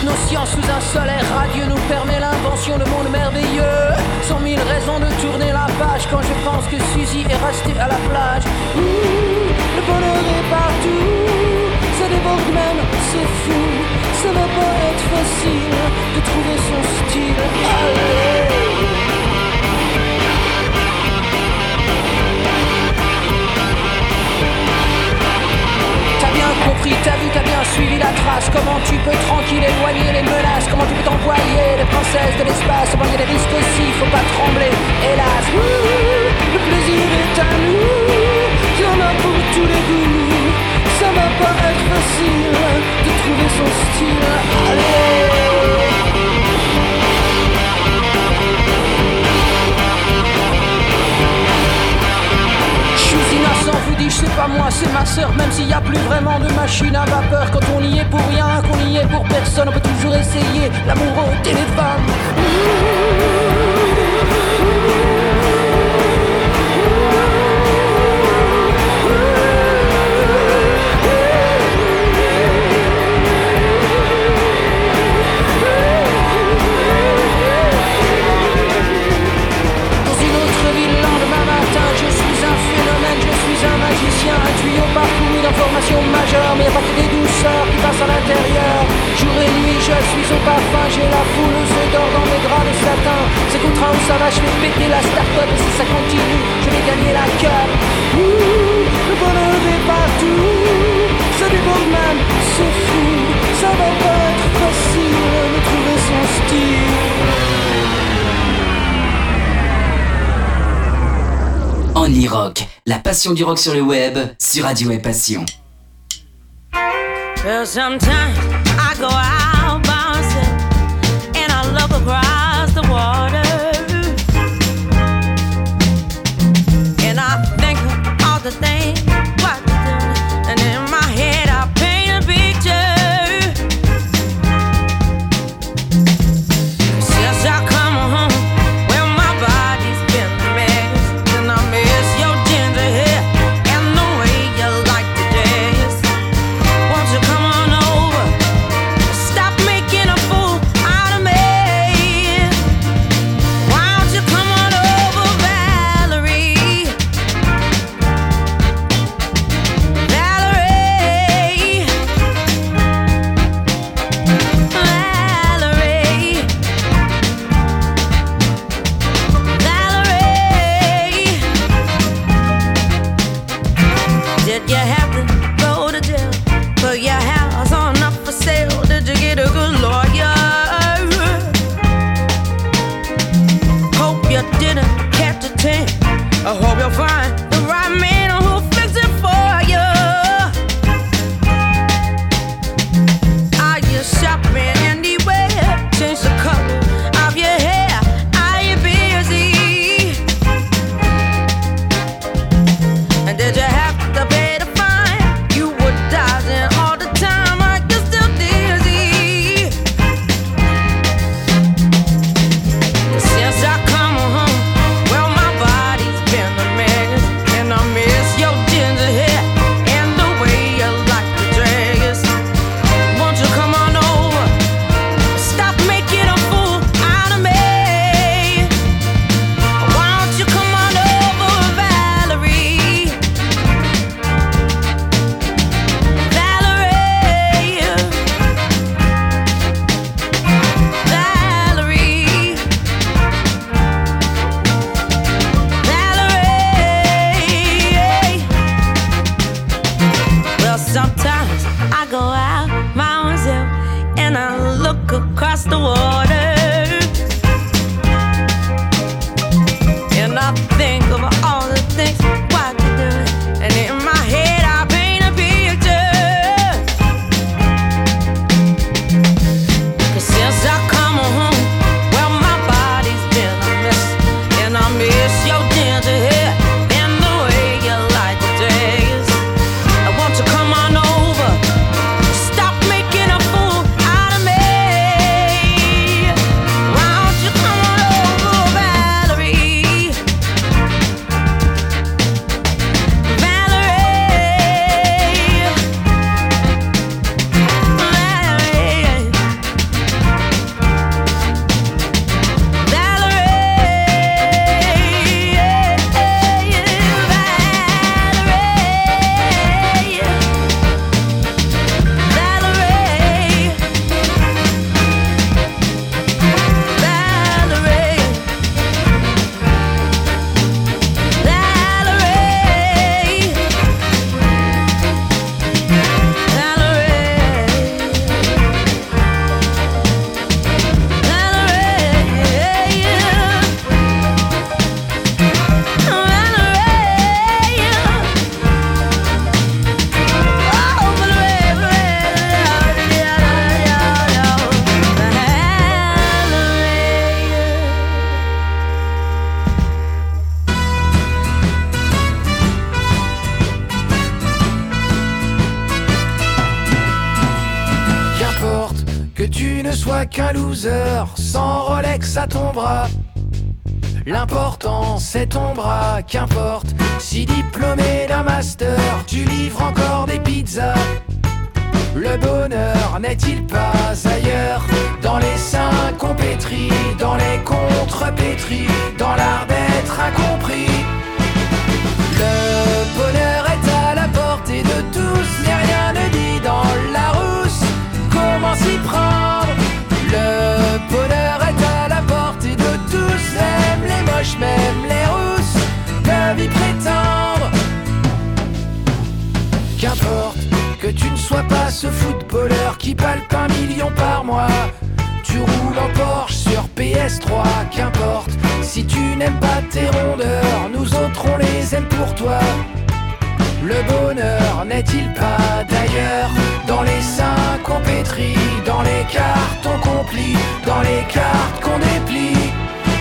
nos sciences sous un soleil radieux nous permet l'invention de monde merveilleux. 100 000 raisons de tourner la page quand je pense que Suzy est restée à la plage. Le bonheur est partout, ça déborde même, c'est fou. Ça va pas être facile de trouver son style. Allez. T'as bien compris, t'as vu, t'as bien suivi la trace. Comment tu peux tranquille éloigner les menaces. Comment tu peux t'envoyer les princesses de l'espace. Bon, y a des risques aussi, faut pas trembler, hélas. Le plaisir est à nous, y'en a pour tous les goûts. Ça va pas être facile de trouver son style. Allez. Innocent, vous dis, c'est pas moi, c'est ma sœur. Même s'il y a plus vraiment de machine à vapeur. Quand on y est pour rien, qu'on y est pour personne, on peut toujours essayer l'amour au téléphone. Un tuyau parcouru d'informations majeures. Mais y'a pas que des douceurs qui passent à l'intérieur. Jour et nuit je suis au parfum. J'ai la foule aux œufs d'or dans mes draps de satin. C'est contre un où ça va, je vais péter la start-up. Et si ça continue, je vais gagner la cup. Le bonheur est partout, ça déborde même, c'est fou. Ça va pas être facile de trouver son style. Only Rock, la passion du rock sur le web, sur Radio Web Passion. Well, sometimes I go out by myself and I look across the water and I think of all the things what to do, and in my head I paint a picture. Since I come home, well my body's been a mess, and I miss your ginger hair and the way you like to dress. Won't you come on over? Stop making a fool out of me. Why don't you come on over, Valerie? Valerie. Valerie. Valerie. Did you have to go to jail? Put your house on up for sale? Did you get a good lawyer? Hope you didn't catch a tan. I hope you'll find the right man who'll fix it for you. Are you shopping anywhere? Change the color of your hair. Are you busy? And did you have to pay the fine? You were dodging all the time. Are you still dizzy? Since I come home, well my body's been a mess, and I miss your ginger hair and the way you like to dress. Won't you come on over? Stop making a fool out of me. Why don't you come on over, Valerie? Valerie. Valerie. Valerie. Well, sometimes I go out by myself and I look across the water and I think of all the things what to do, and in my head I paint a picture. 'Cause since I come home, well my body's been a mess, and I miss your ginger hair and the way you like to dress. I want you come on over, ne sois qu'un loser, sans Rolex à ton bras. L'important c'est ton bras, qu'importe. Si diplômé d'un master, tu livres encore des pizzas. Le bonheur n'est-il pas ailleurs? Dans les seins qu'on pétrit, dans les contrepétris, dans l'art d'être incompris. Le bonheur est à la portée de tous, mais rien ne dit dans la rousse comment s'y prendre. Le bonheur est à la portée de tous, même les moches, même les rousses peuvent y prétendre. Qu'importe que tu ne sois pas ce footballeur qui palpe 1 million par mois. Tu roules en Porsche sur PS3, qu'importe. Si tu n'aimes pas tes rondeurs, nous autres on les aime pour toi. Le bonheur n'est-il pas d'ailleurs? Dans les seins qu'on pétrit, dans les cartons qu'on plie, dans les cartes qu'on déplie.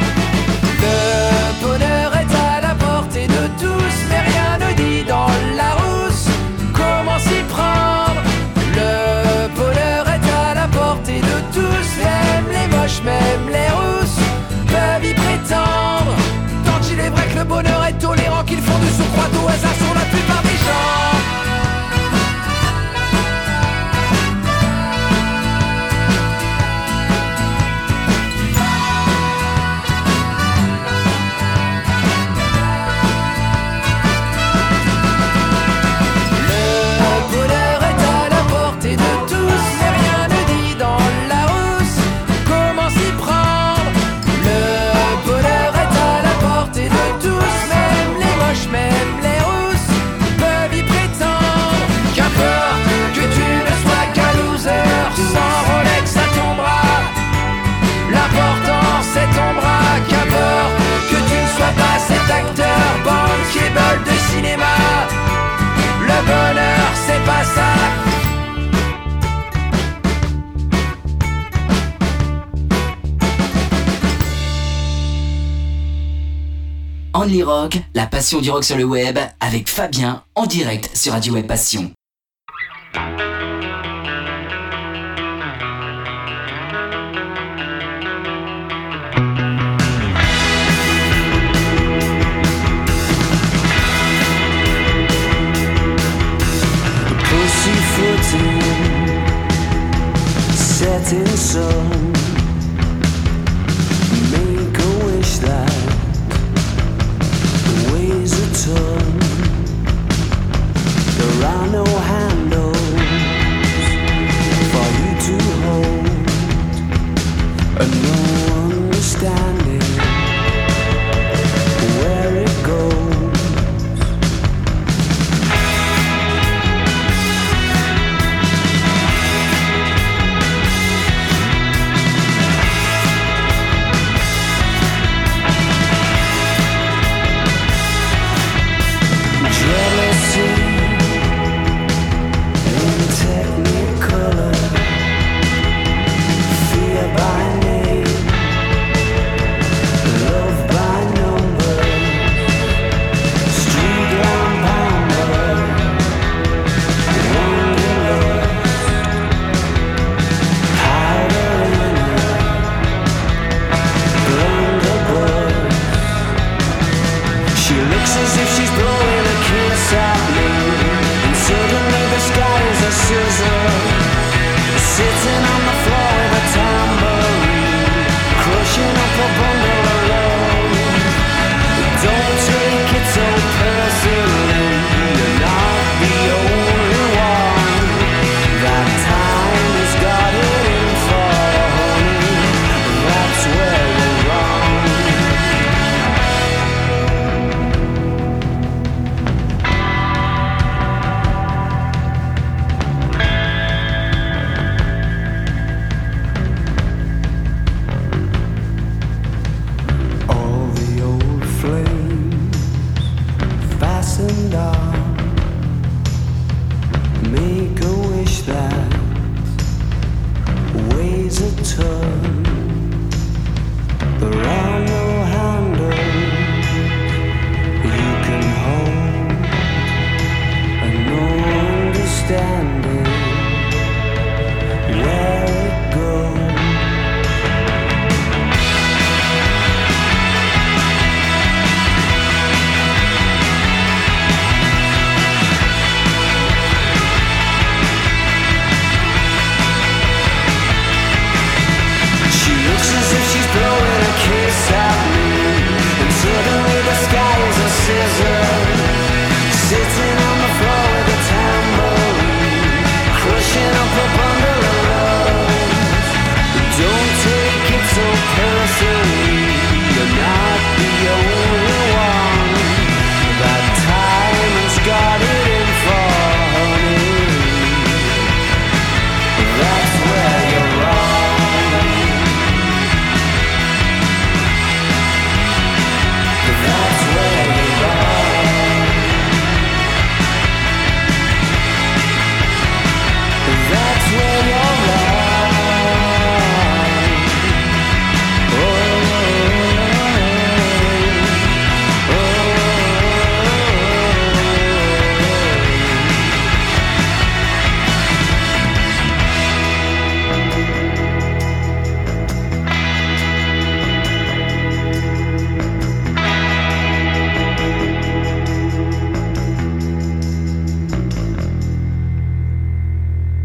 Le bonheur est à la portée de tous, mais rien ne dit dans la rousse comment s'y prendre. Le bonheur est à la portée de tous, même les moches, même les rousses peuvent y prétendre. Tant il est vrai que le bonheur est tolérant, qu'ils font du surcroît au hasard sur la plupart des gens. De cinéma, le bonheur c'est pas ça. Only Rock, la passion du rock sur le web, avec Fabien en direct sur Radio Web Passion. Setting sun, make a wish that weighs a ton. There are no handles for you to hold, and no understanding where it goes.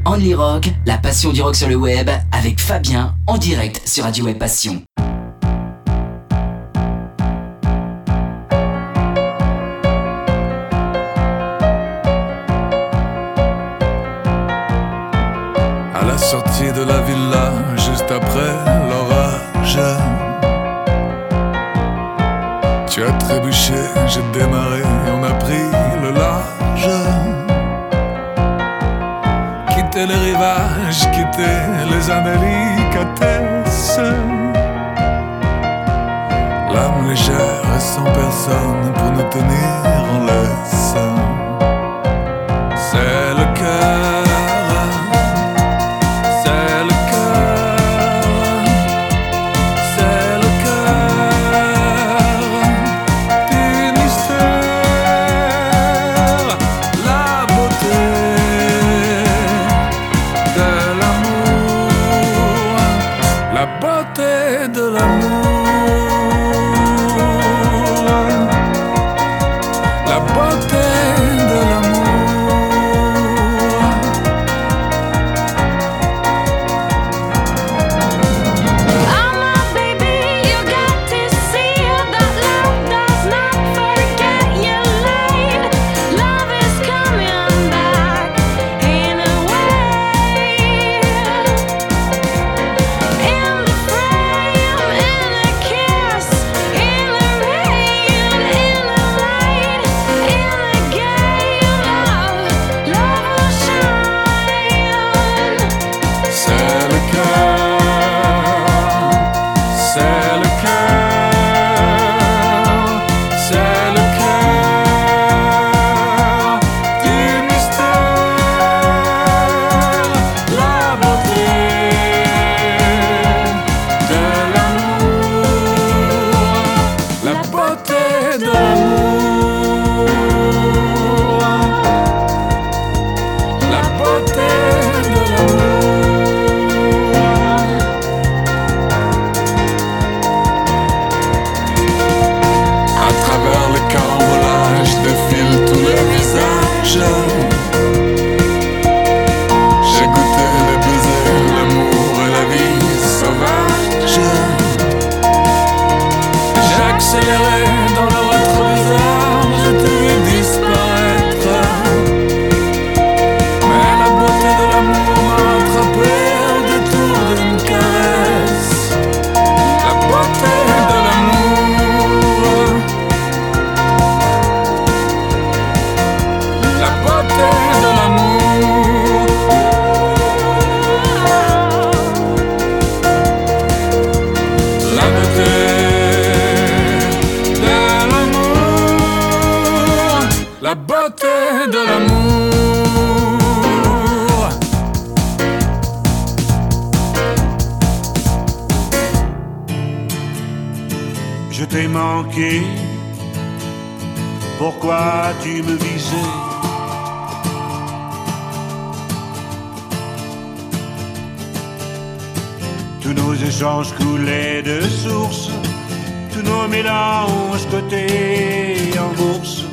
Only Rock, la passion du rock sur le web, avec Fabien, en direct sur Radio Web Passion. À la sortie de la villa, juste après l'orage, tu as trébuché, j'ai démarré et on a pris le large. Quitter les rivages, quitter les indélicatesses, l'âme légère et sans personne pour nous tenir en laisse. C'est le cœur. Pourquoi tu me visais? Tous nos échanges coulaient de source, tous nos mélanges cotés en bourse.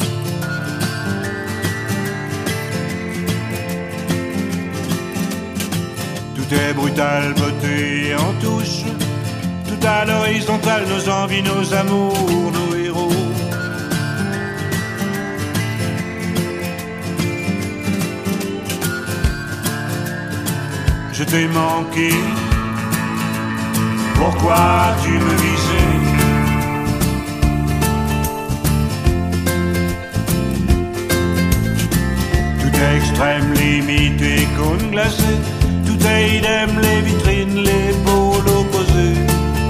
Tout est brutal, beauté en touche, tout à l'horizontale, nos envies, nos amours, nos héros. Je t'ai manqué, pourquoi tu me visais? Tout est extrême, limite et cône glacé, tout est idem, les vitrines, les polos posés.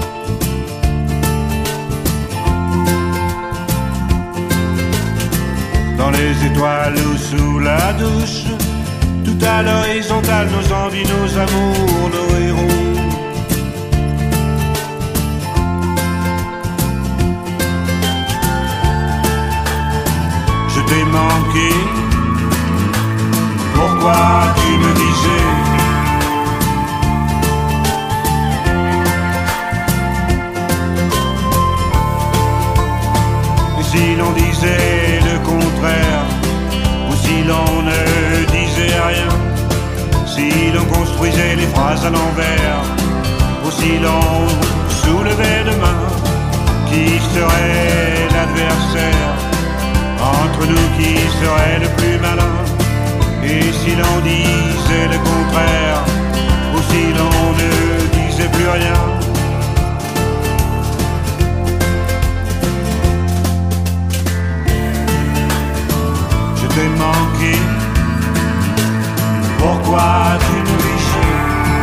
Dans les étoiles ou sous la douche, tout à l'horizontale, nos envies, nos amours, nos héros. Je t'ai manqué, pourquoi tu me visais? Et si l'on disait le contraire, ou si l'on ne disait rien, si construisait les phrases à l'envers. Aussi l'on soulevait de main. Qui serait l'adversaire? Entre nous, qui serait le plus malin? Et si l'on disait le contraire, ou si l'on ne disait plus rien? Je t'ai manqué, pourquoi tu me fichais?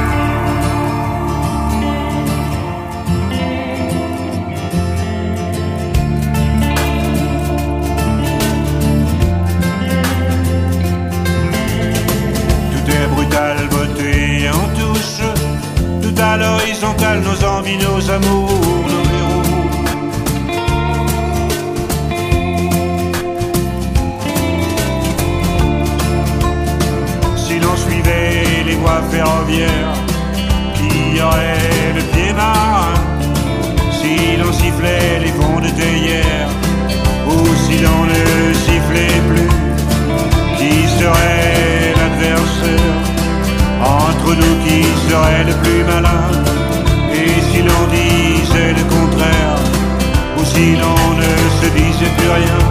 Beauté en touche, tout à l'horizontale, nos envies, nos amours, nos héros. Si l'on suivait les voies ferroviaires, qui aurait le pied marin? Si l'on sifflait les fonds de théière, ou si l'on ne sifflait plus, qui serait l'adversaire? Entre nous, qui serait le plus malin? Et si l'on disait le contraire, ou si l'on ne se disait plus rien?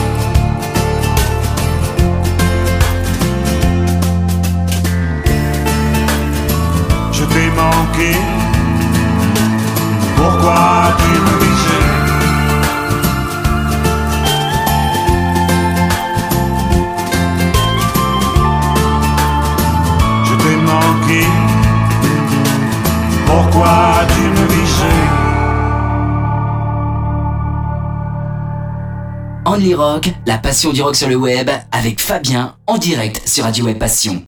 Je t'ai manqué, pourquoi tu me visais? Pourquoi tu me visais? Only Rock, la passion du rock sur le web, avec Fabien, en direct sur Radio Web Passion.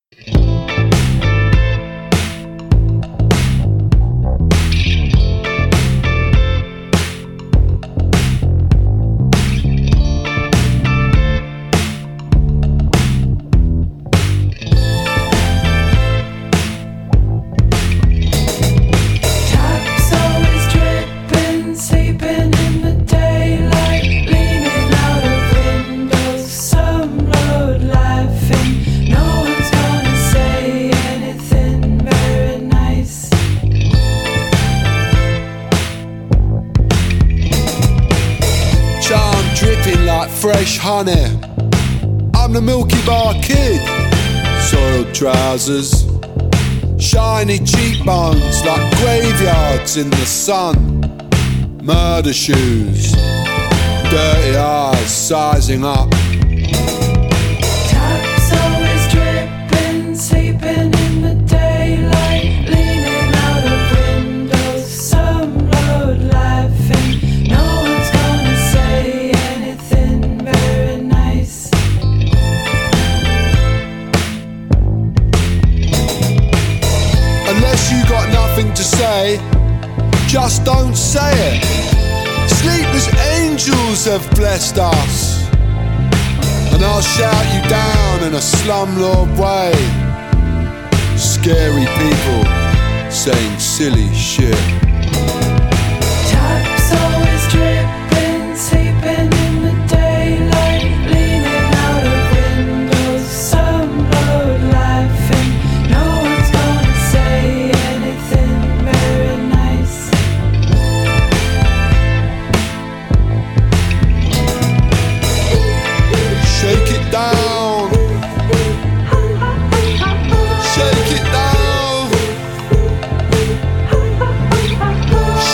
Fresh honey, I'm the Milky Bar Kid. Soiled trousers, shiny cheekbones like graveyards in the sun. Murder shoes, dirty eyes sizing up. Taps always dripping, sleeping in the daylight, leaning out of windows, some road laughing. No one's gonna say anything very nice. Unless you got nothing to say, just don't say it. Sleepless angels have blessed us, and I'll shout you down in a slumlord way. Scary people saying silly shit. Taps always dripping, sleeping in the daylight, leaning out of windows, some road laughing. No one's gonna say anything very nice. Shake it down, shake it down,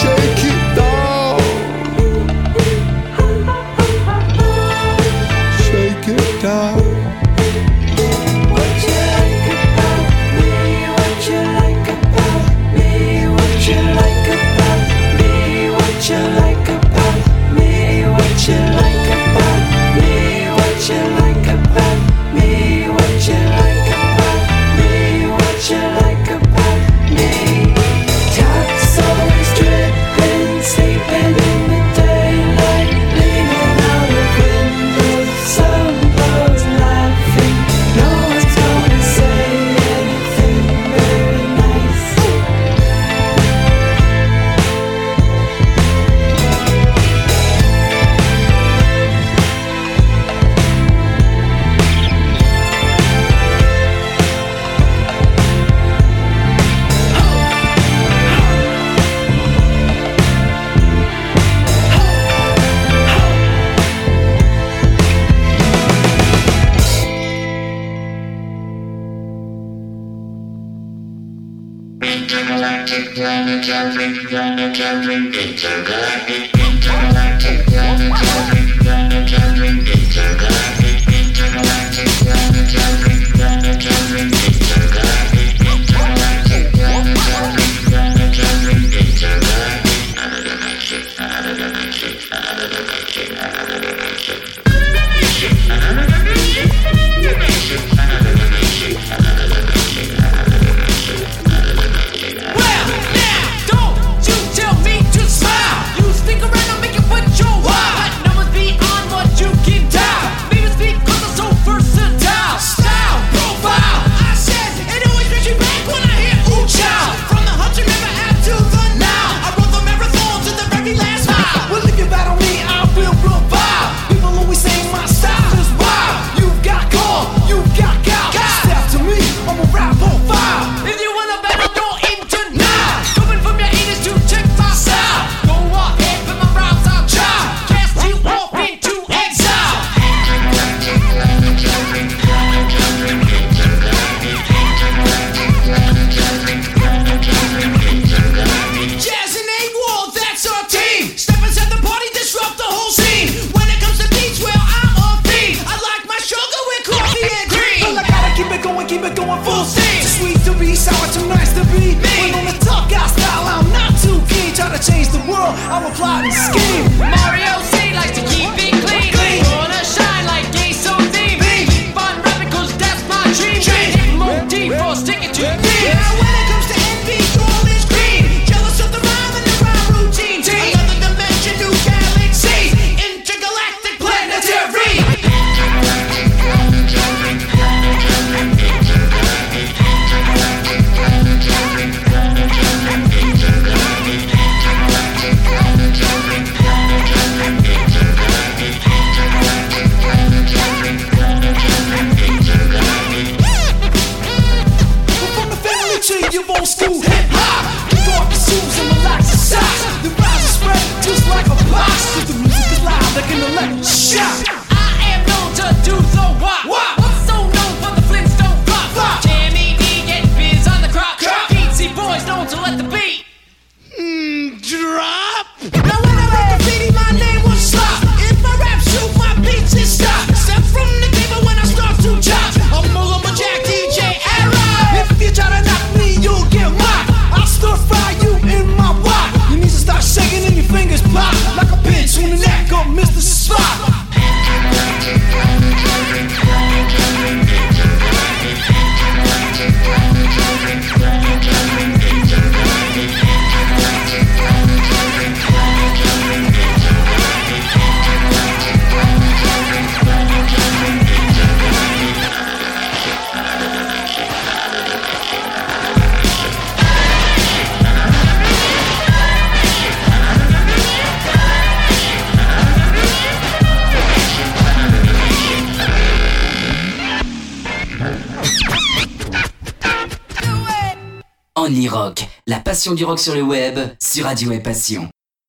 Only Rock, la passion du rock sur le web, sur Radio Web Passion.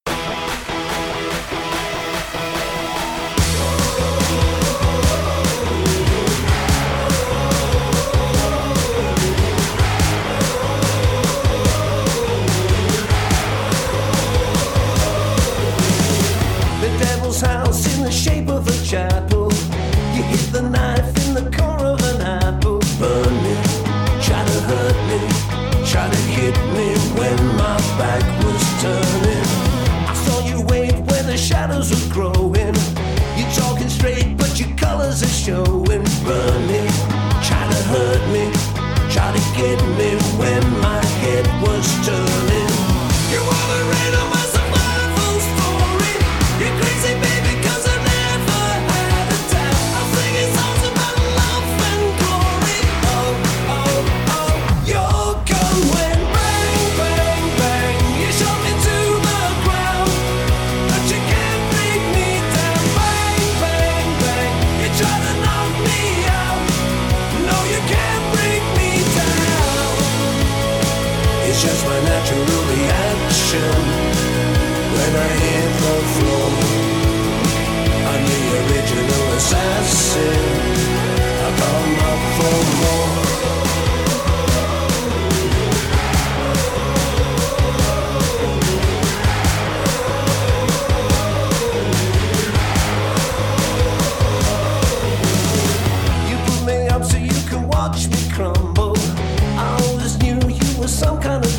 The devil's house in the shape of a chapel. You hit the knife in the core of an apple. Burn me, try to hurt me, try to hit me when my back was turning. I saw you wave where the shadows were growing. You're talking straight but your colors are showing. Burn me, try to hurt me, try to get me when my head was turning. You wanna read on my survival story. You're crazy baby cause I never had a time. I'm singing songs about love and glory. Oh, oh, oh, your gun went bang, bang, bang. You shot me to the ground, but you can't bring me down. Bang, bang, bang. You try to knock me out. No, you can't bring me down. It's just my natural reaction when I hit the floor. I'm the original assassin. I come up for more.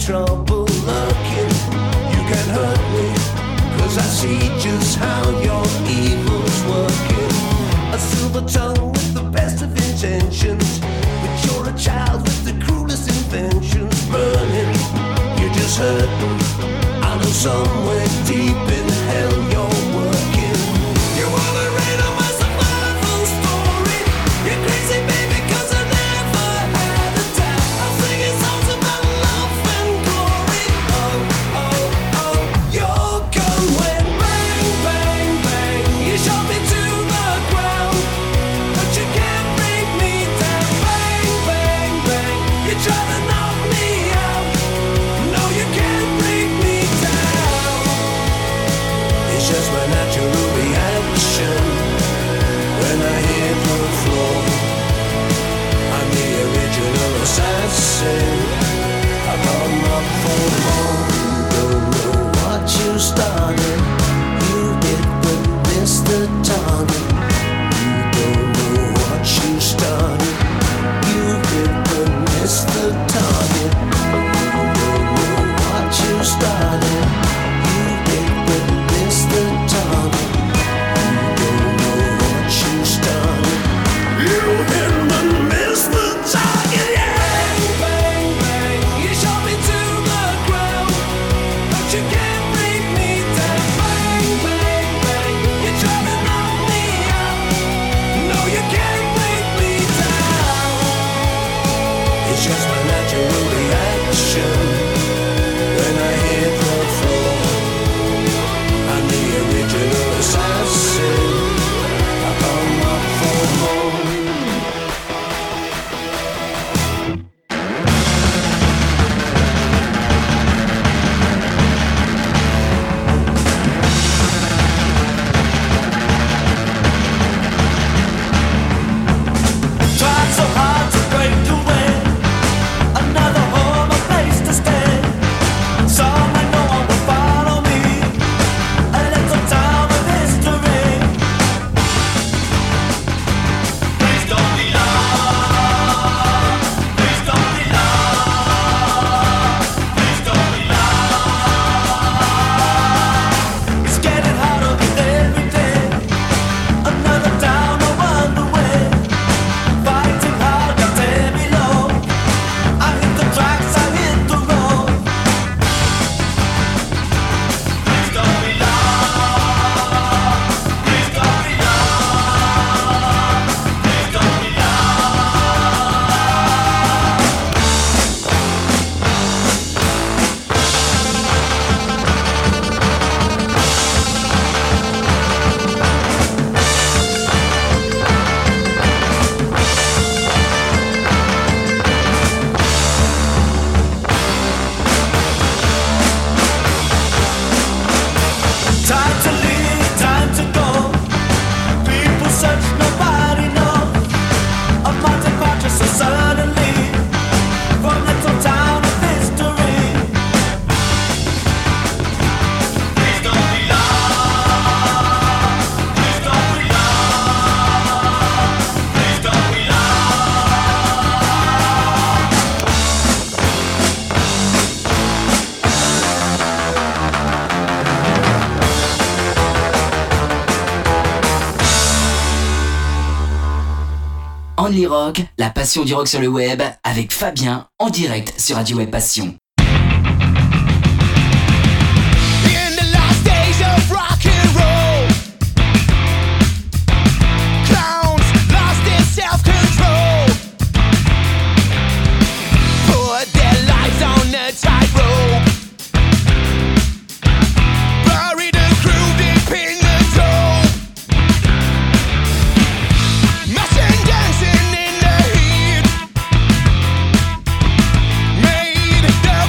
trouble lurking. You can hurt me, 'cause I see just how your evil's working. A silver tongue with the best of intentions, but you're a child with the cruelest inventions. Burning, you just hurt me. I know somewhere deep in hell you're working. You are the rain of my survival story. You're crazy, baby, 'cause I never had a doubt. I'm singing songs about love and glory. Oh, oh, oh, your gun went bang, bang, bang. You shot me to the ground, but you can't bring me down. Bang, bang, bang. You try to knock me out. No, you can't bring me down. It's just my natural reaction when I hit the floor. I'm the original assassin. I come up for more. You don't know what you started. You hit but missed the target. You don't know what you started. You hit but missed the target. You don't know what you started. You hit but missed the target. You don't know what you started. You hit but missed the target. Yeah. Bang, bang, you shot me to the ground, but you can't bring me down. Bang, bang, bang, you try to knock me out. No, you can't bring me down. It's just my natural reaction when I hit the floor. I'm the original assassin. I come up for more. Tried so hard to break away. Another home, a place to stay. Somewhere no one will follow me. A little town of history. Please don't be lost. Please don't be lost. Please don't be lost. It's getting harder with every day. Another town, no wonder way. Fighting hard to tear me low. I hit the tracks, I hit the road. Please don't be lost. Please don't be lost. Please don't be Time to leave, time to go. People search, nobody knows of my departure so suddenly from little town of history. Please don't be lost. Please don't be lost. Please don't be Only Rock, la passion du rock sur le web, avec Fabien en direct sur Radio Web Passion. In the last days of rock and roll, clowns lost their self-control, put their lives on a tightrope, buried a crew deep in the dope, messing dancing in the heat, made the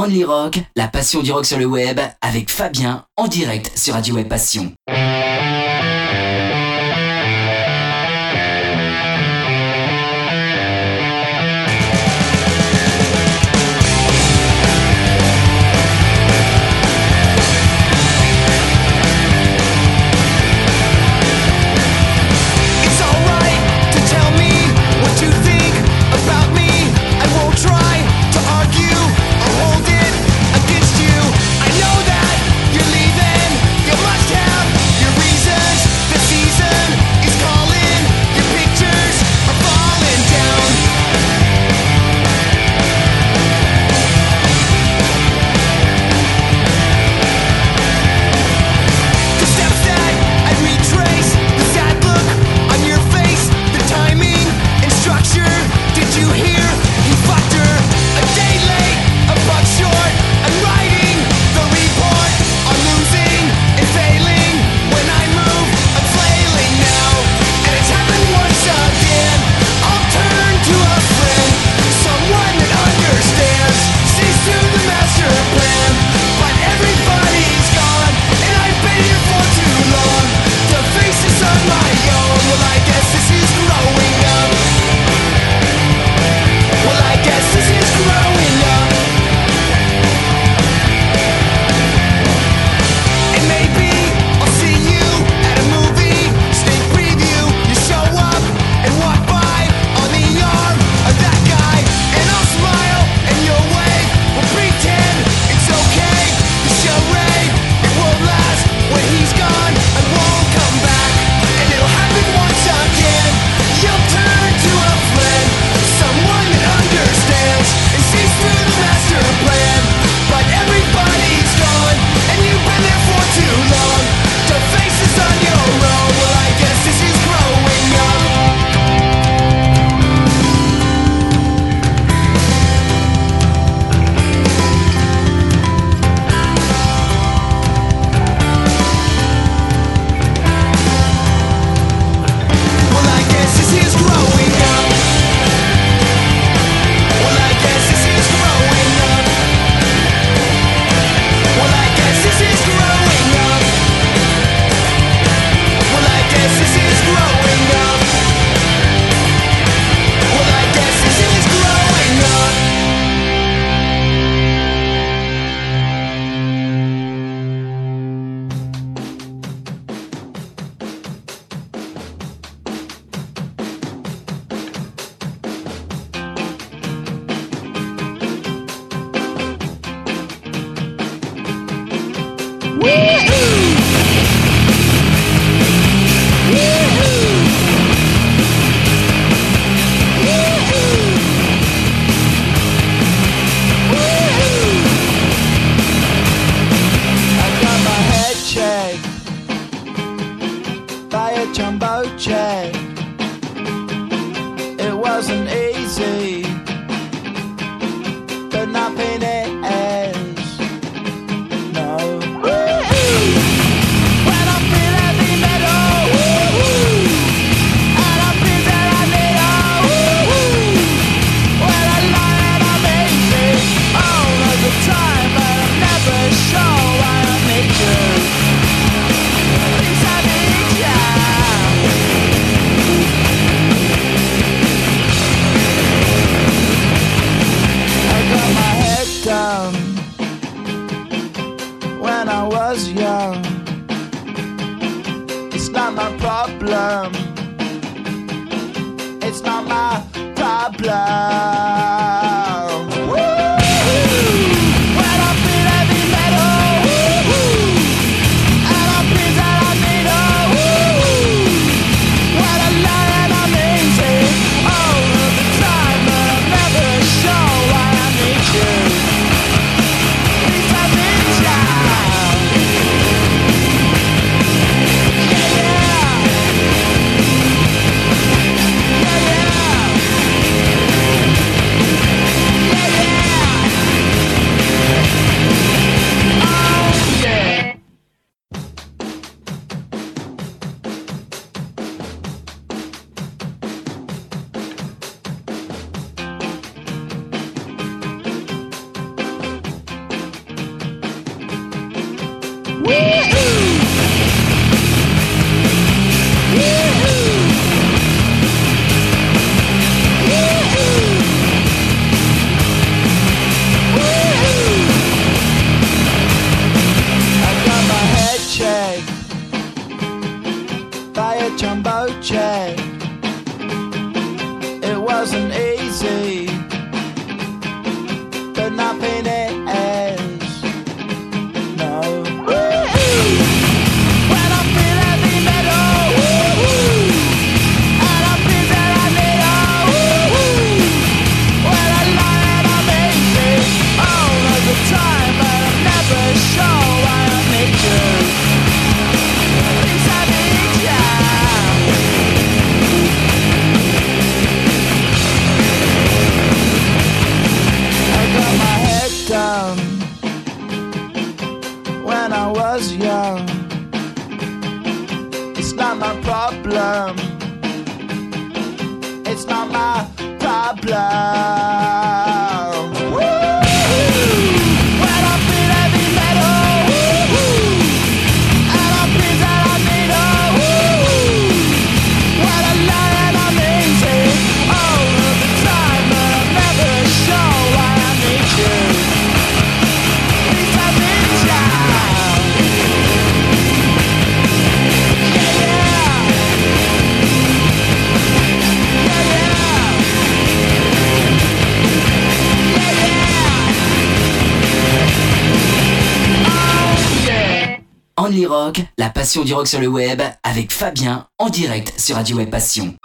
Only Rock, la passion du rock sur le web, avec Fabien, en direct sur Radio Web Passion. Against you, I know that you're leaving. You must have your By a jumbo jet. It wasn't easy, but nothing is. No. When I feel heavy metal, and I feel that I need when I lie and I'm easy all of the time, but I'm never sure why I need you. Please I need you. Got my head down when I was young. It's not my problem. It's not my problem. When I feel heavy metal, and I feel that I need when I lie and I'm easy all of the time, but I'm never sure why I need you. Please I need you. Yeah, yeah. Yeah, yeah. Yeah, yeah. Oh, yeah. Only Rock, la passion du rock sur le web, avec Fabien, en direct sur Radio Web Passion.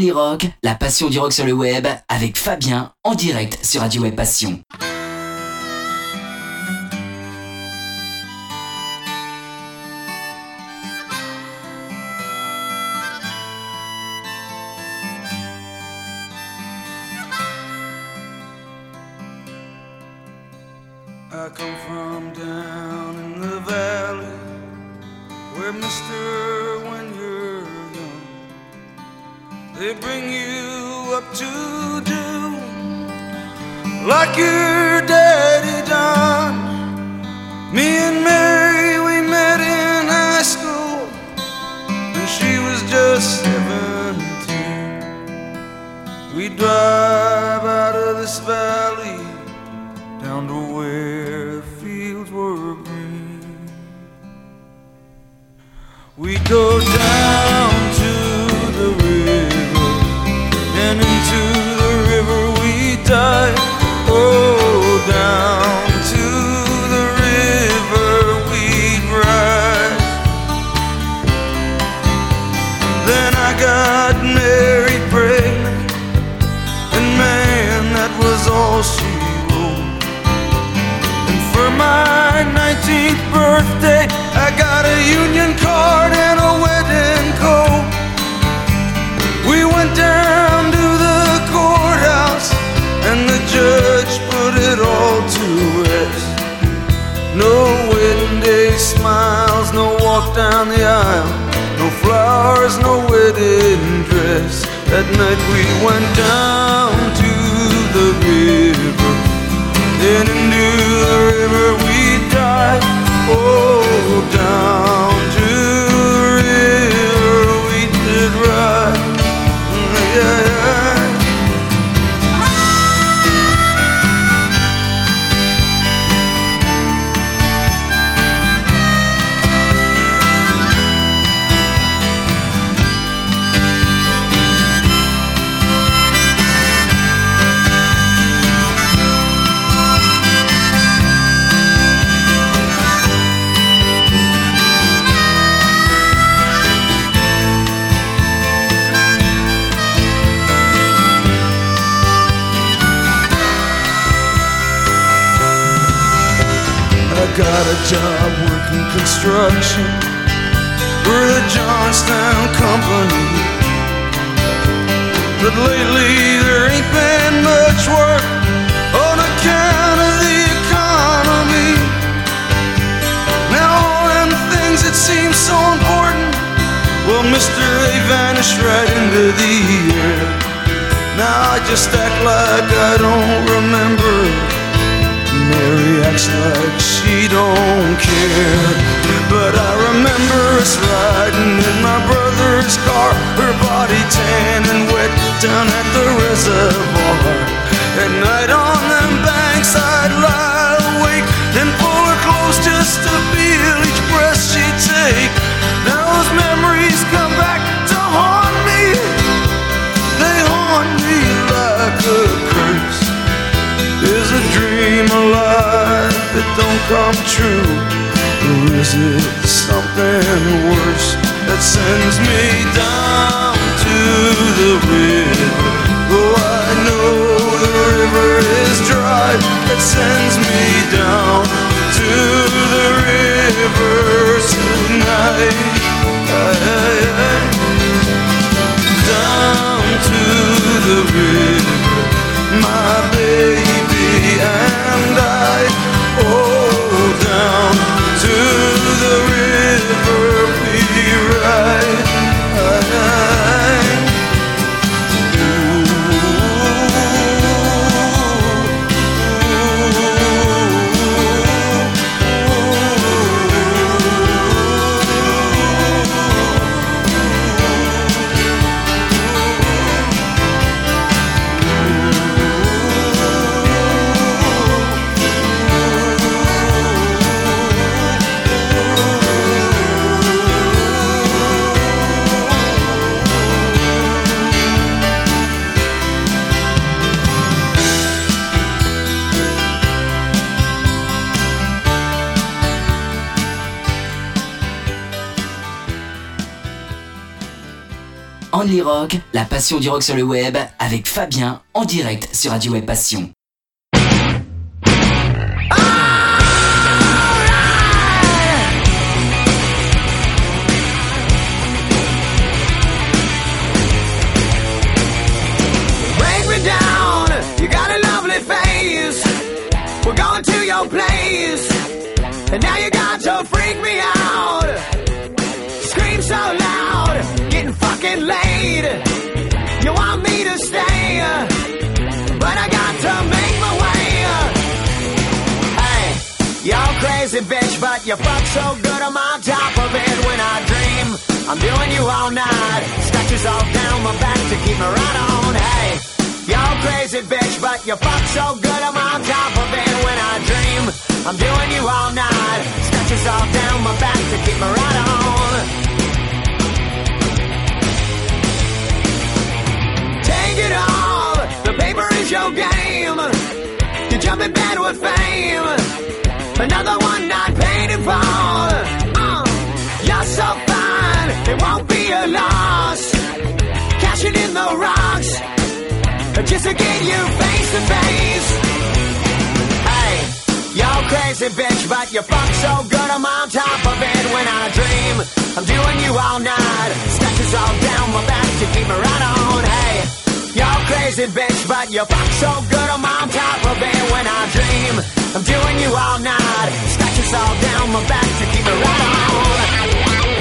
Only Rock, la passion du rock sur le web, avec Fabien en direct sur Radio Web Passion. I come from down in the valley, where mister, when you're young, they bring you up to do like your daddy done. Me and Mary, we met in high school, and she was just 17. We drive out of this valley down to where fields were green. We go down to the river, and into the river we dive. Oh, down to the river we'd ride. Then I got married pregnant, and man, that was all she. For my 19th birthday, I got a union card and a wedding coat. We went down to the courthouse, and the judge put it all to rest. No wedding day smiles, no walk down the aisle, no flowers, no wedding dress. That night we went down to the river, then into the river we dive. Oh, down to the river we did ride. Yeah. Got a job working construction for the Johnstown Company, but lately there ain't been much work on account of the economy. Now all them things that seem so important, well, mister, they vanished right into the air. Now I just act like I don't remember. Mary acts like she don't care, but I remember us riding in my brother's car, her body tan and wet down at the reservoir. At night on them banks I'd lie awake and pull her close just to feel each breath she'd take. Now those memories come back to haunt me, they haunt me like a curse. Is a dream alive that don't come true, or is it something worse that sends me down to the river? Oh, I know the river is dry, that sends me down to the river tonight. Down to the river, my baby and I. Oh, down to the river we ride. Only Rock, la passion du rock sur le web, avec Fabien, en direct sur Radio Web Passion. Break me down, you got a lovely face. We're going to your place, and now you got to freak me out. Scream so loud, getting fucking late. You want me to stay, but I got to make my way. Hey, you're crazy bitch, but you fuck so good I'm on top of it when I dream. I'm doing you all night, scratches all down my back to keep me right on. Hey, you're crazy bitch, but you fuck so good I'm on top of it when I dream. I'm doing you all night, scratches all down my back to keep me right on. Take it all, the paper is your game. You jump in bed with fame, another one not paid in full. You're so fine, it won't be a loss. Cashing in the rocks, just to get you face to face. Hey, you're crazy bitch, but you fuck so good I'm on top of it when I dream. I'm doing you all night, scratches all down my back to keep me right on. Hey, you're crazy bitch, but you fuck so good I'm on top of it when I dream. I'm doing you all night, scratches all down my back to keep me right on.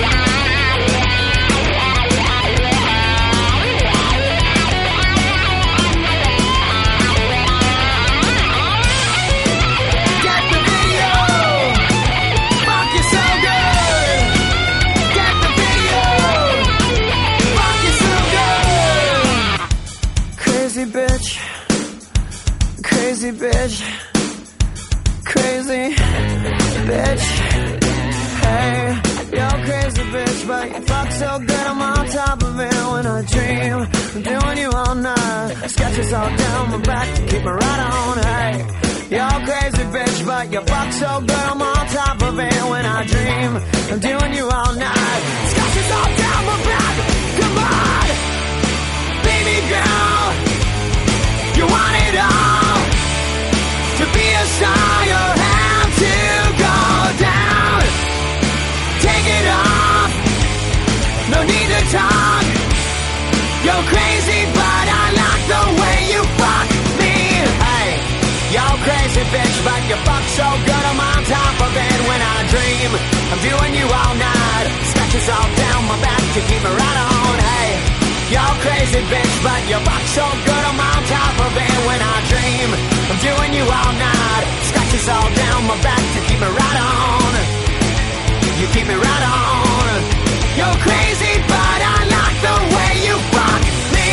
Crazy bitch, crazy bitch. Hey, you're crazy bitch, but you fuck so good I'm on top of it when I dream. I'm doing you all night, scratches all down my back to keep me right on. Hey, you're crazy bitch, but you fuck so good I'm on top of it when I dream. I'm doing you all night, scratches all down my back. Come on, baby girl, you want it all. To be a star, you have to go down. Take it off, no need to talk. You're crazy, but I like the way you fuck me. Hey, you're crazy bitch, but you fuck so good I'm on top of it when I dream. I'm doing you all night, scratches all down my back to keep me right on. Hey, you're crazy bitch, but you fuck so good I'm on top of it when I dream. I'm doing you all night, scratches all down my back to keep me right on. You keep me right on. You're crazy, but I like the way you fuck me.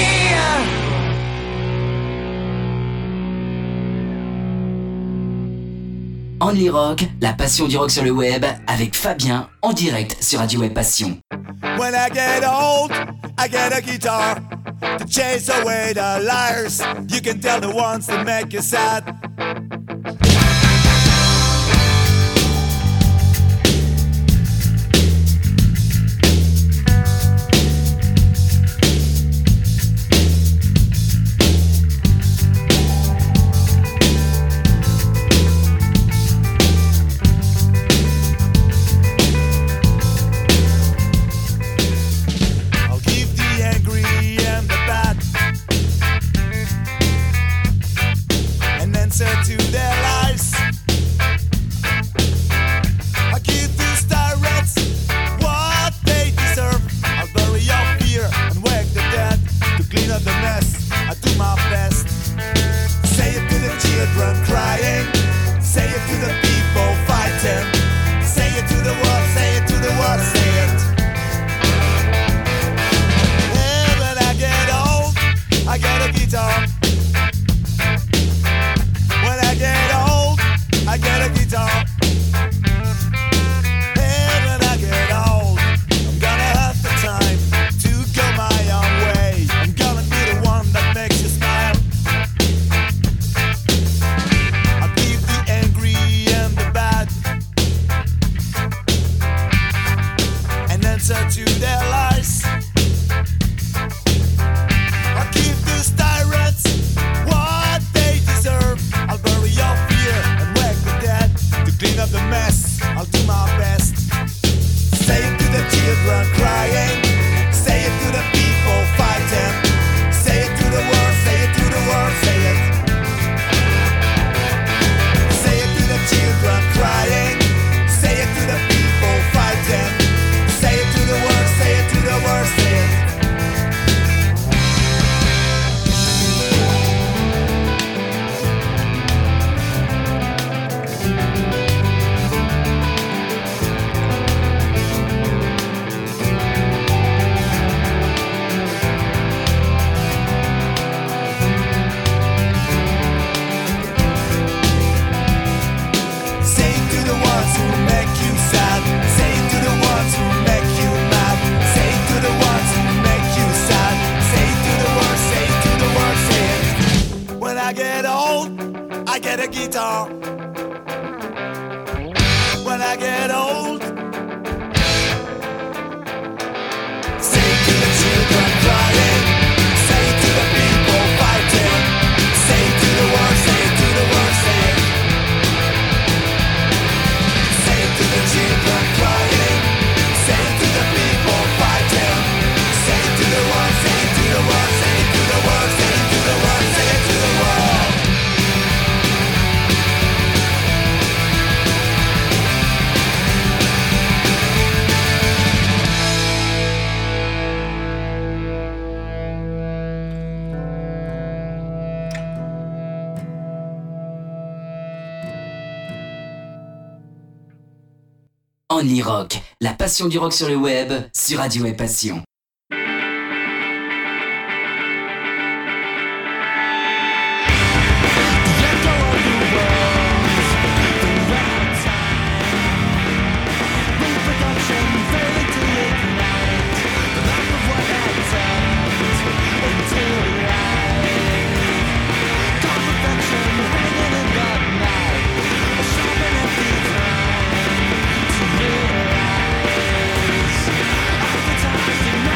Only Rock, la passion du rock sur le web, avec Fabien, en direct sur Radio Web Passion. When I get old, I get a guitar to chase away the liars. You can tell the ones that make you sad. get a guitar. When I get old, say to the children crying, say to the people fighting, say to the world, say to the world, say it. Say to the children crying, say to the people fighting, say to the world, say to the world, say to the world, say to the world, say it to the world. Only Rock, la passion du rock sur le web, sur Radio Web Passion. Advertising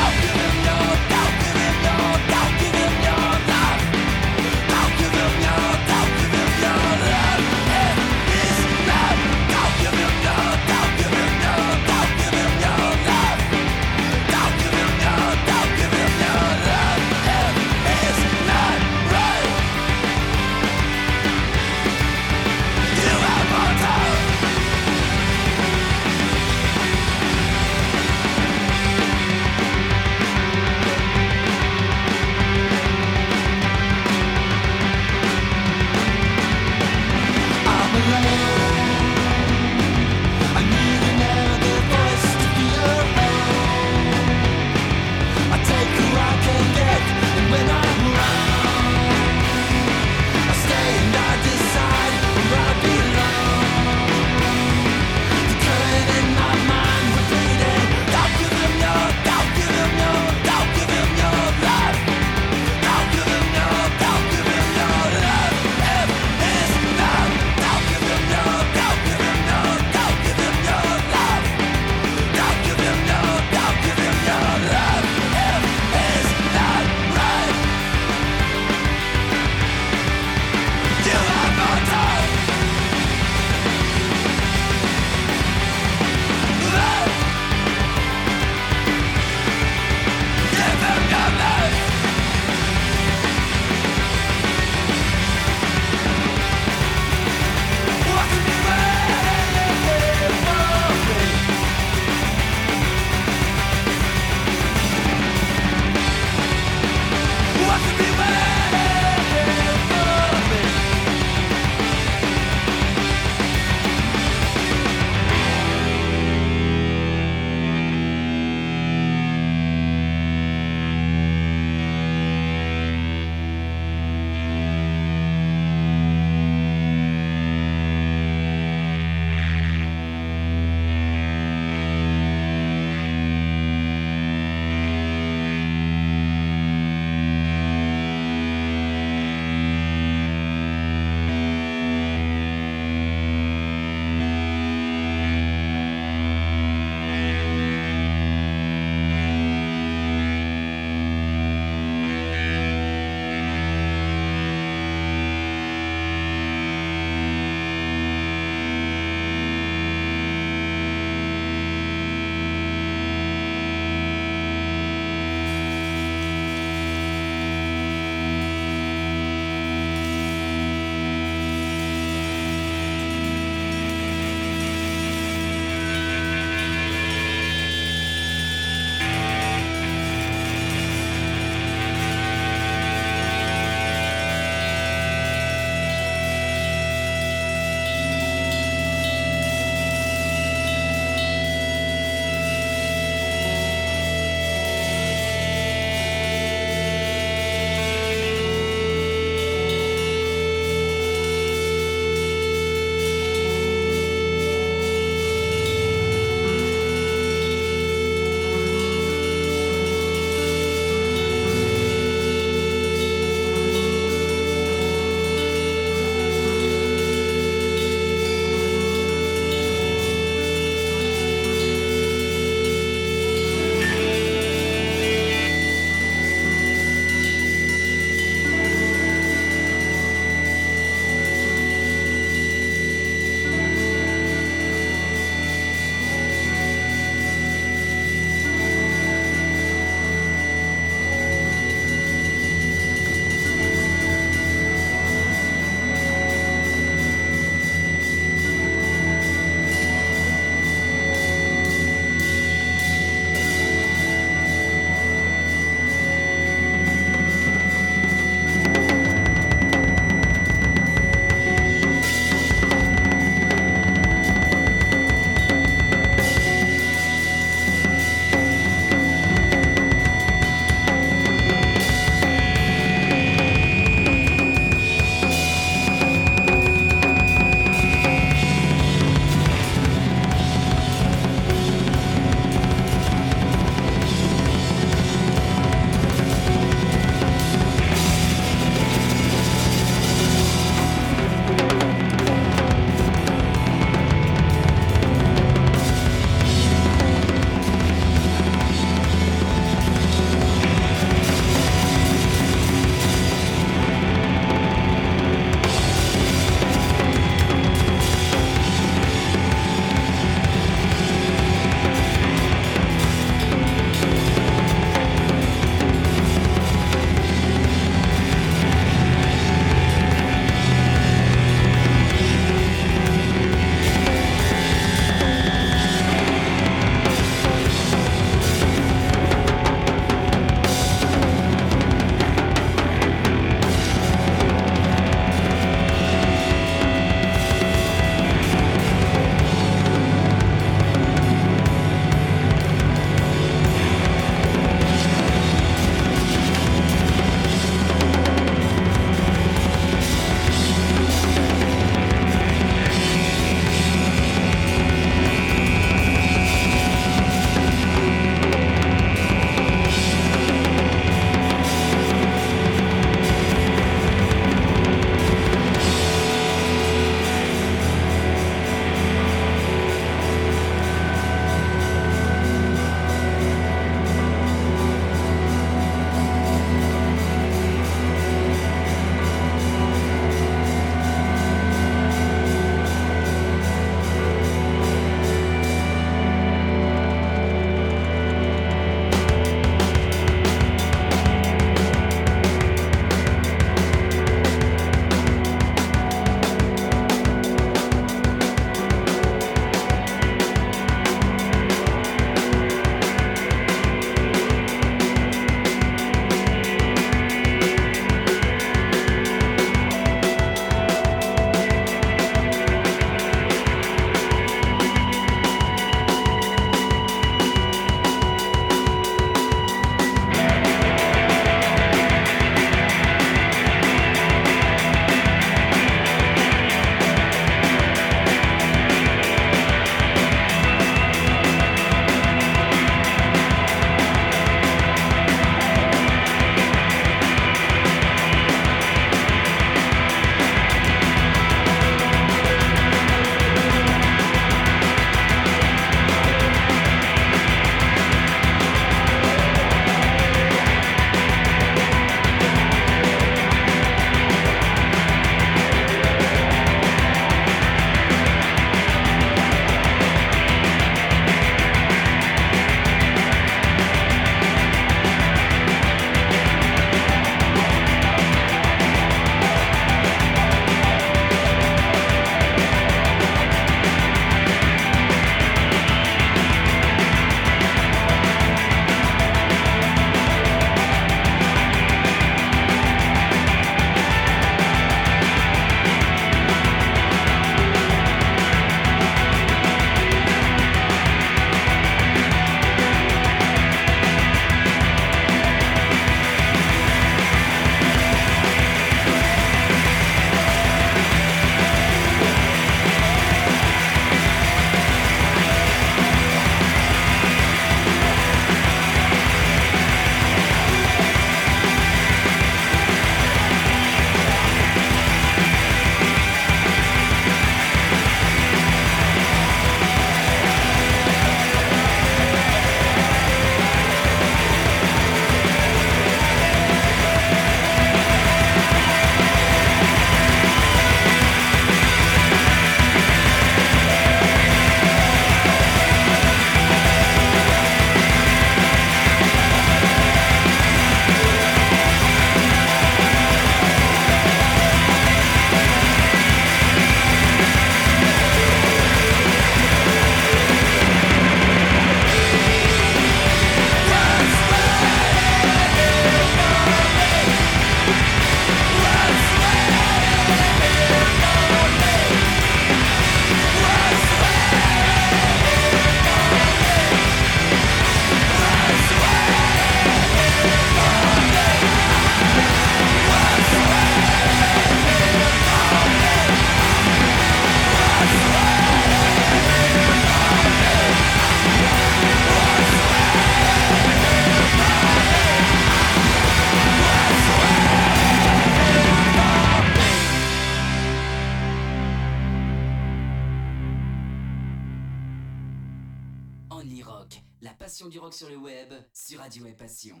Only Rock, la passion du rock sur le web, sur Radio Web Passion.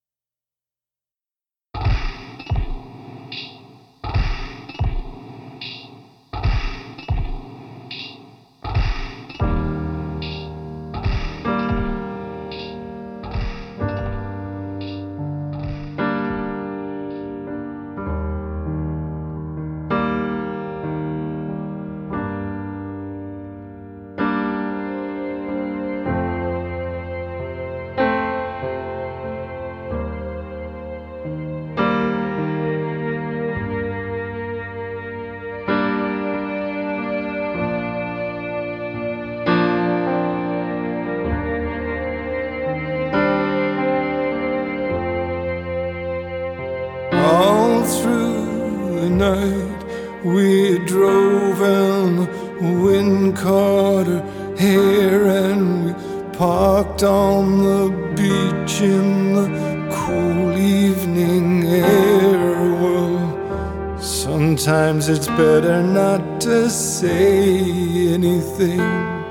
All through the night we drove and the wind caught her hair, and we parked on the beach in the cool evening air. Well, sometimes it's better not to say anything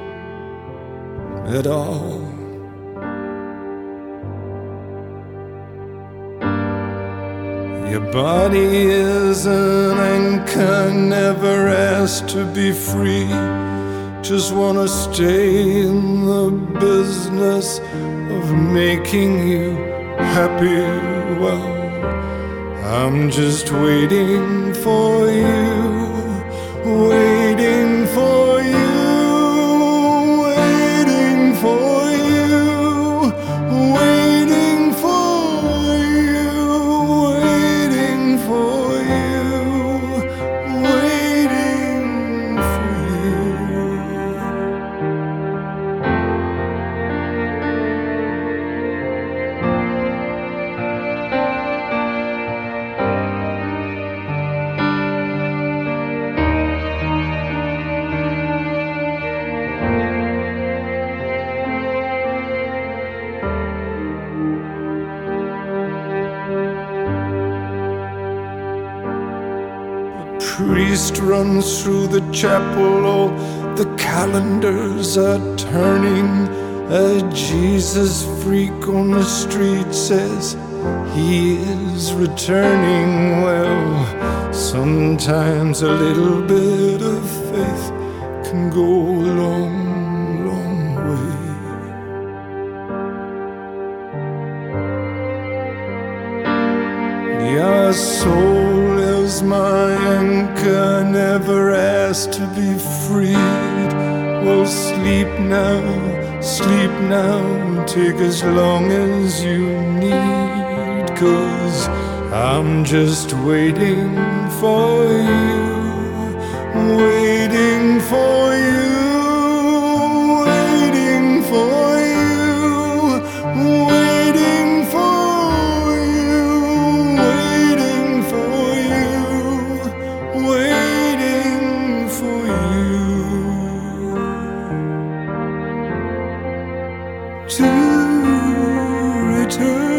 at all. Your body is an anchor, never asked to be free. Just wanna stay in the business of making you happy. Well, I'm just waiting for you, waiting for you, waiting for you, waiting for you. Waiting for you, waiting for you. Priest runs through the chapel, all the calendars are turning. A Jesus freak on the street says he is returning. Well, sometimes a little bit of faith can go a long, long way. Your soul is my anchor, never asked to be freed. Well, sleep now, take as long as you need. 'Cause I'm just waiting for you, waiting for you, waiting for you, waiting for you, waiting for you, waiting for you to return.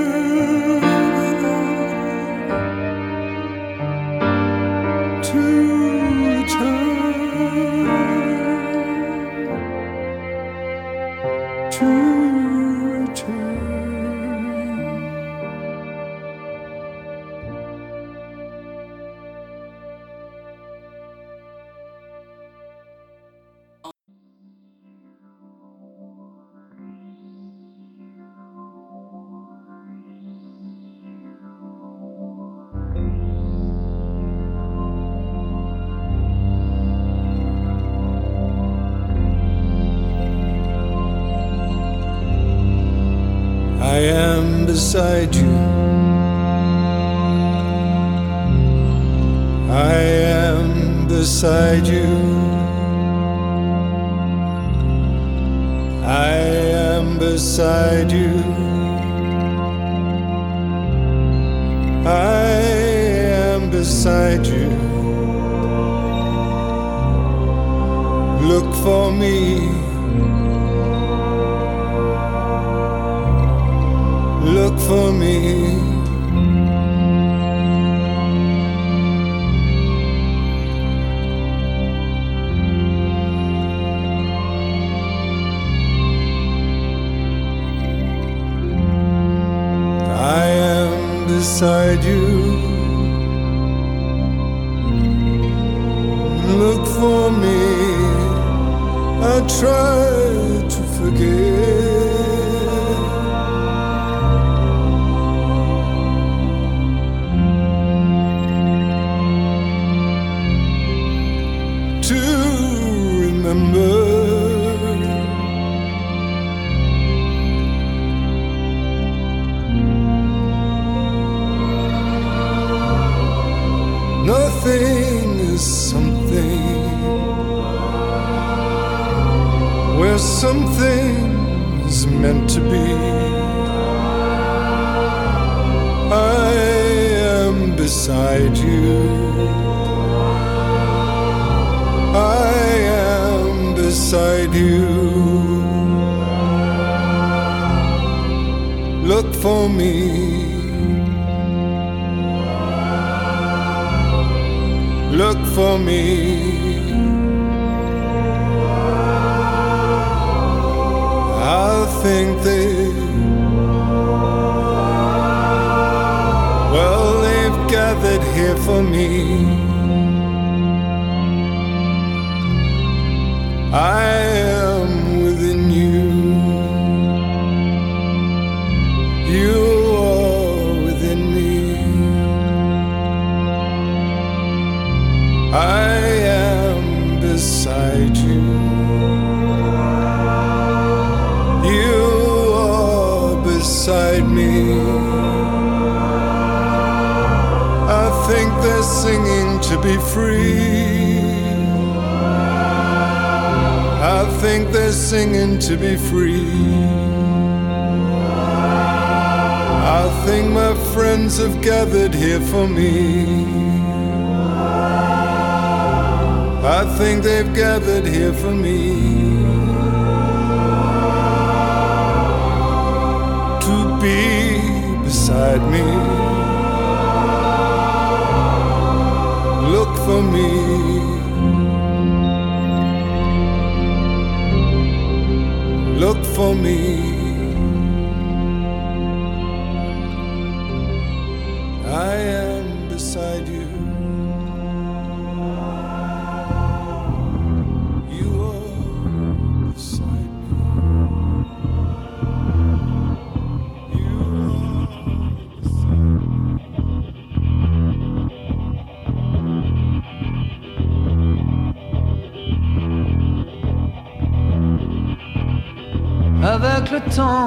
I am beside you. I am beside you. I am beside you. I am beside you. Look for me. Look for me. beside you. Look for me, I try to forget. To remember. Nothing is something where something is meant to be. I am beside you. I am beside you. Look for me. Look for me. I think they've gathered here for me. I am within you. You are within me. I am beside you. You are beside me. I think they're singing to be free. I think they're singing to be free. I think my friends have gathered here for me. I think they've gathered here for me. To be beside me. Look for me. Look for me. I am beside you. Avec le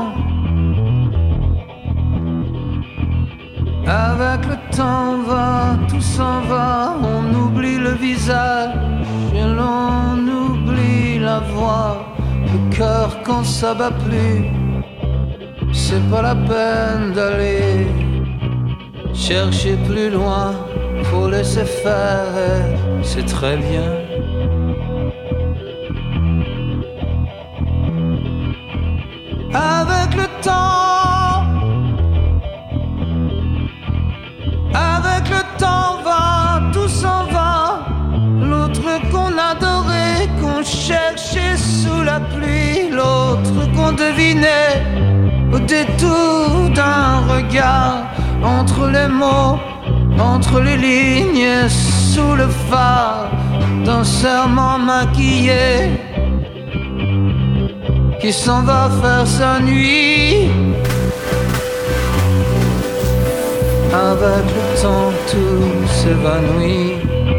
temps va, tout s'en va, on oublie le visage et l'on oublie la voix, le cœur quand ça bat plus, c'est pas la peine d'aller chercher plus loin, faut laisser faire, c'est très bien. Avec le temps va, tout s'en va. L'autre qu'on adorait, qu'on cherchait sous la pluie, l'autre qu'on devinait au détour d'un regard, entre les mots, entre les lignes, sous le phare d'un serment maquillé qui s'en va faire sa nuit. Avec le temps tout s'évanouit.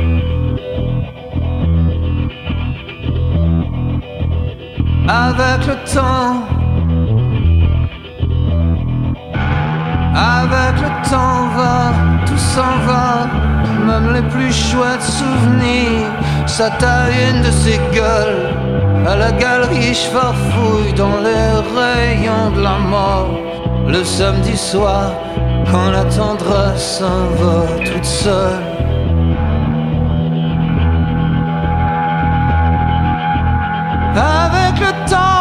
Avec le temps va, tout s'en va, même les plus chouettes souvenirs. Ça taille une de ses gueules à la galerie, je farfouille dans les rayons de la mort. Le samedi soir, quand la tendresse s'en va toute seule. Avec le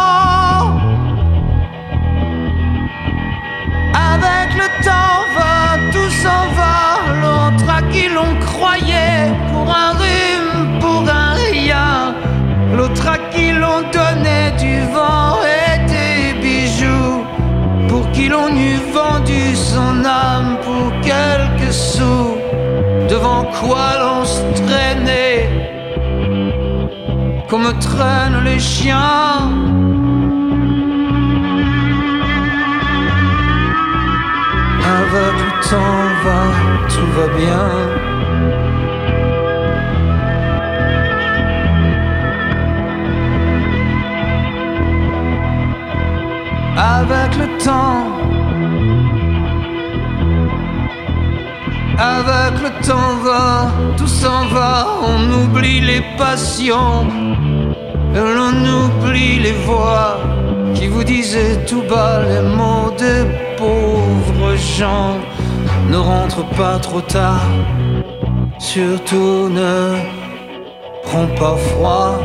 temps va, tout s'en va. L'autre à qui l'on croyait pour un rhume, pour un rien. L'autre à qui l'on donnait du vent et des bijoux, pour qui l'on eût vendu son âme pour poils on se traînait comme traînent les chiens. Avec le temps va, tout va bien. Avec le temps, avec le temps va, tout s'en va, on oublie les passions, et l'on oublie les voix qui vous disaient tout bas les mots des pauvres gens. Ne rentre pas trop tard, surtout ne prends pas froid.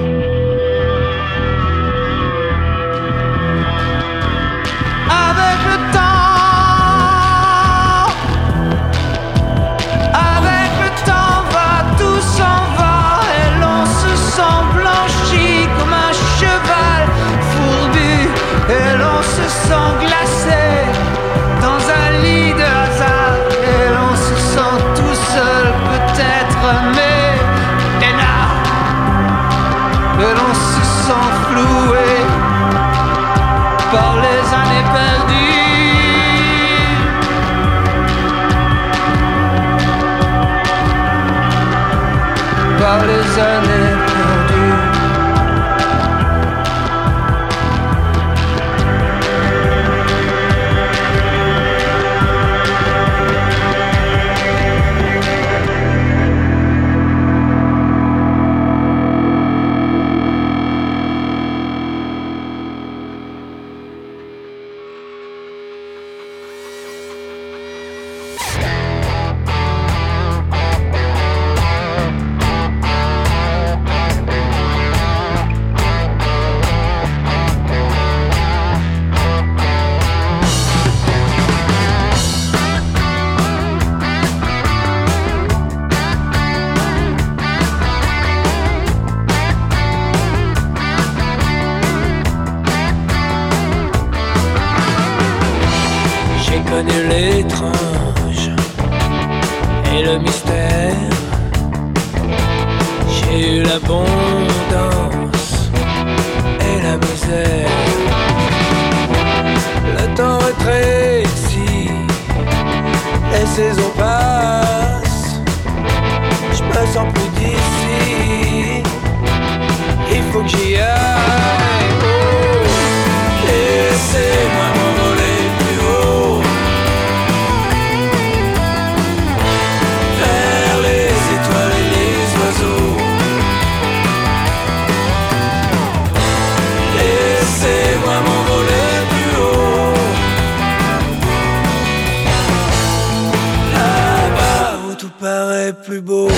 Et l'on se sent glacé dans un lit de hasard. Et l'on se sent tout seul peut-être, mais peinard. Et l'on se sent floué par les années perdues. Par les années perdues. L'étrange et le mystère. J'ai eu l'abondance et la misère. Le temps rétrécit, les saisons passent. Je me sens plus d'ici, il faut que j'y aille. Oh, laissez-moi m'envoler plus haut. Laissez-moi m'envoler plus haut, là-bas où tout paraît plus beau.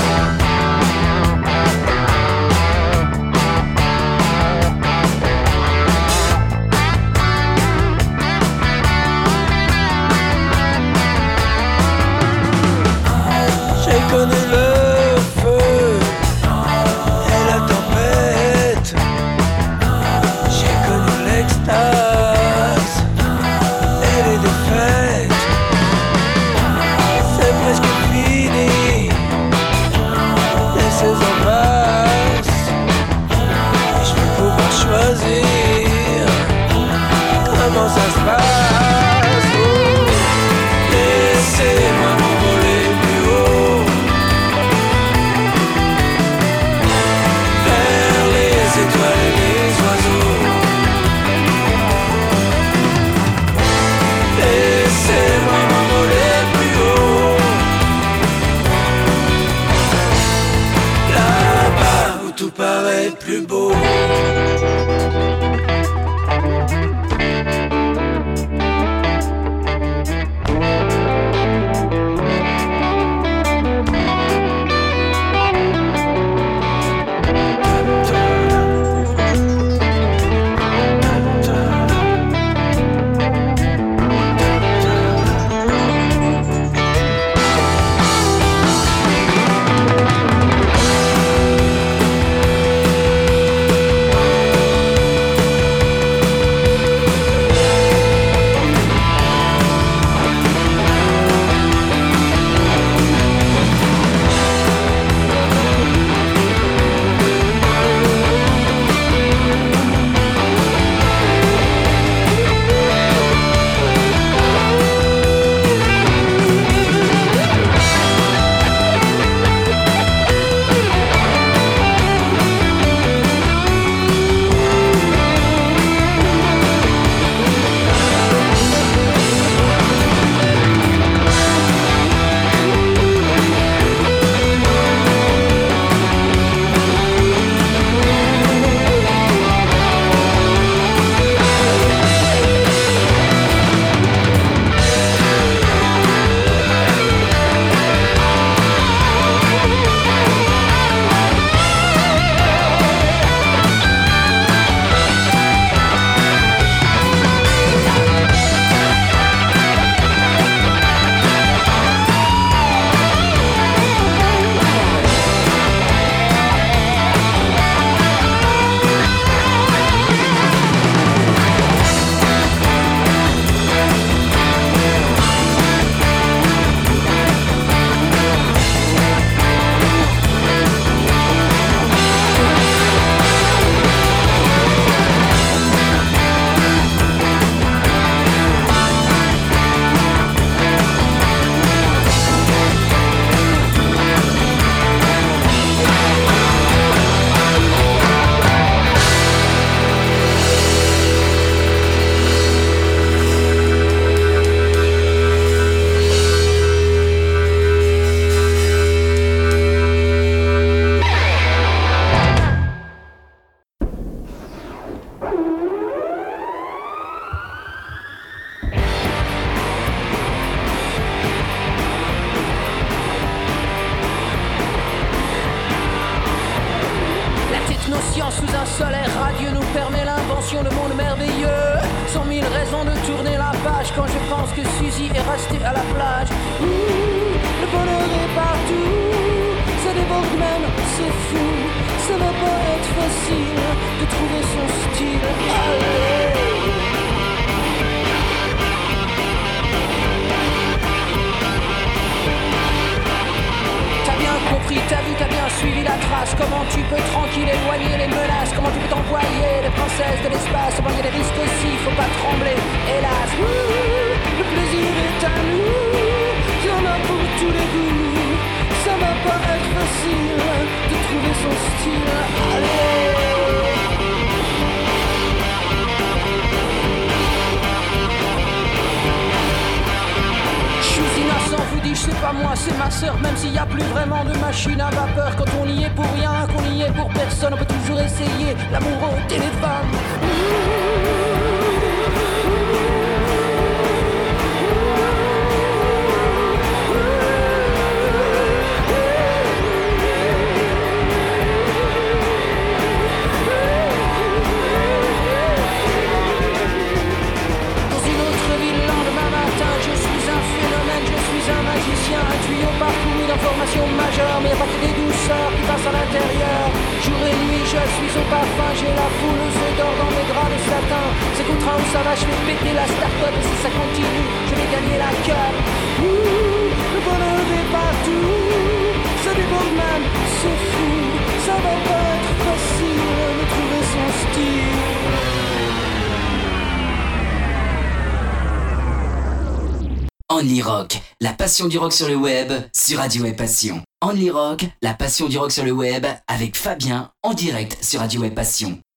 J'ai connu le feu et la tempête. J'ai connu l'extase et les défaites. C'est presque fini, les saisons passent. Et je vais pouvoir choisir comment ça se passe. Oh, laissez-moi m'envoler plus haut, vers les étoiles et les oiseaux. Laissez-moi m'envoler plus haut, là-bas où tout paraît plus beau. passion, le monde merveilleux. 100 000 raisons de tourner la page quand je pense que Suzy est restée à la plage. Le bonheur est partout, ça déborde même, c'est fou. Ça va pas être facile de trouver son style. Allez. T'as bien compris, t'as vu, t'as bien suivi la trace. Comment tu peux tranquille éloigner les menaces. Comment tu peux t'envoyer les princesses de l'espace. Bon, y a des risques aussi, faut pas trembler, hélas. Le plaisir est à nous, y'en a pour tous les goûts. Ça va pas être facile de trouver son style. Allez. Je suis innocent, vous dis, c'est pas moi, c'est ma sœur. Même s'il y a plus vraiment de machine à vapeur. Quand on y est pour rien, qu'on y est pour personne, on peut toujours essayer l'amour au téléphone. Un tuyau parcouru d'informations majeures, mais y'a pas que des douceurs qui passent à l'intérieur. Jour et nuit, je suis au parfum, j'ai la foule aux œufs d'or dans mes draps de satin. C'est contre un où ça va, je vais péter la start-up, et si ça continue, je vais gagner la cup. Le bonheur est partout, ça déborde même, c'est fou. Ça va pas être facile de trouver son style. Only Rock, la passion du rock sur le web, sur Radio Web Passion. Only Rock, la passion du rock sur le web, avec Fabien, en direct sur Radio Web Passion.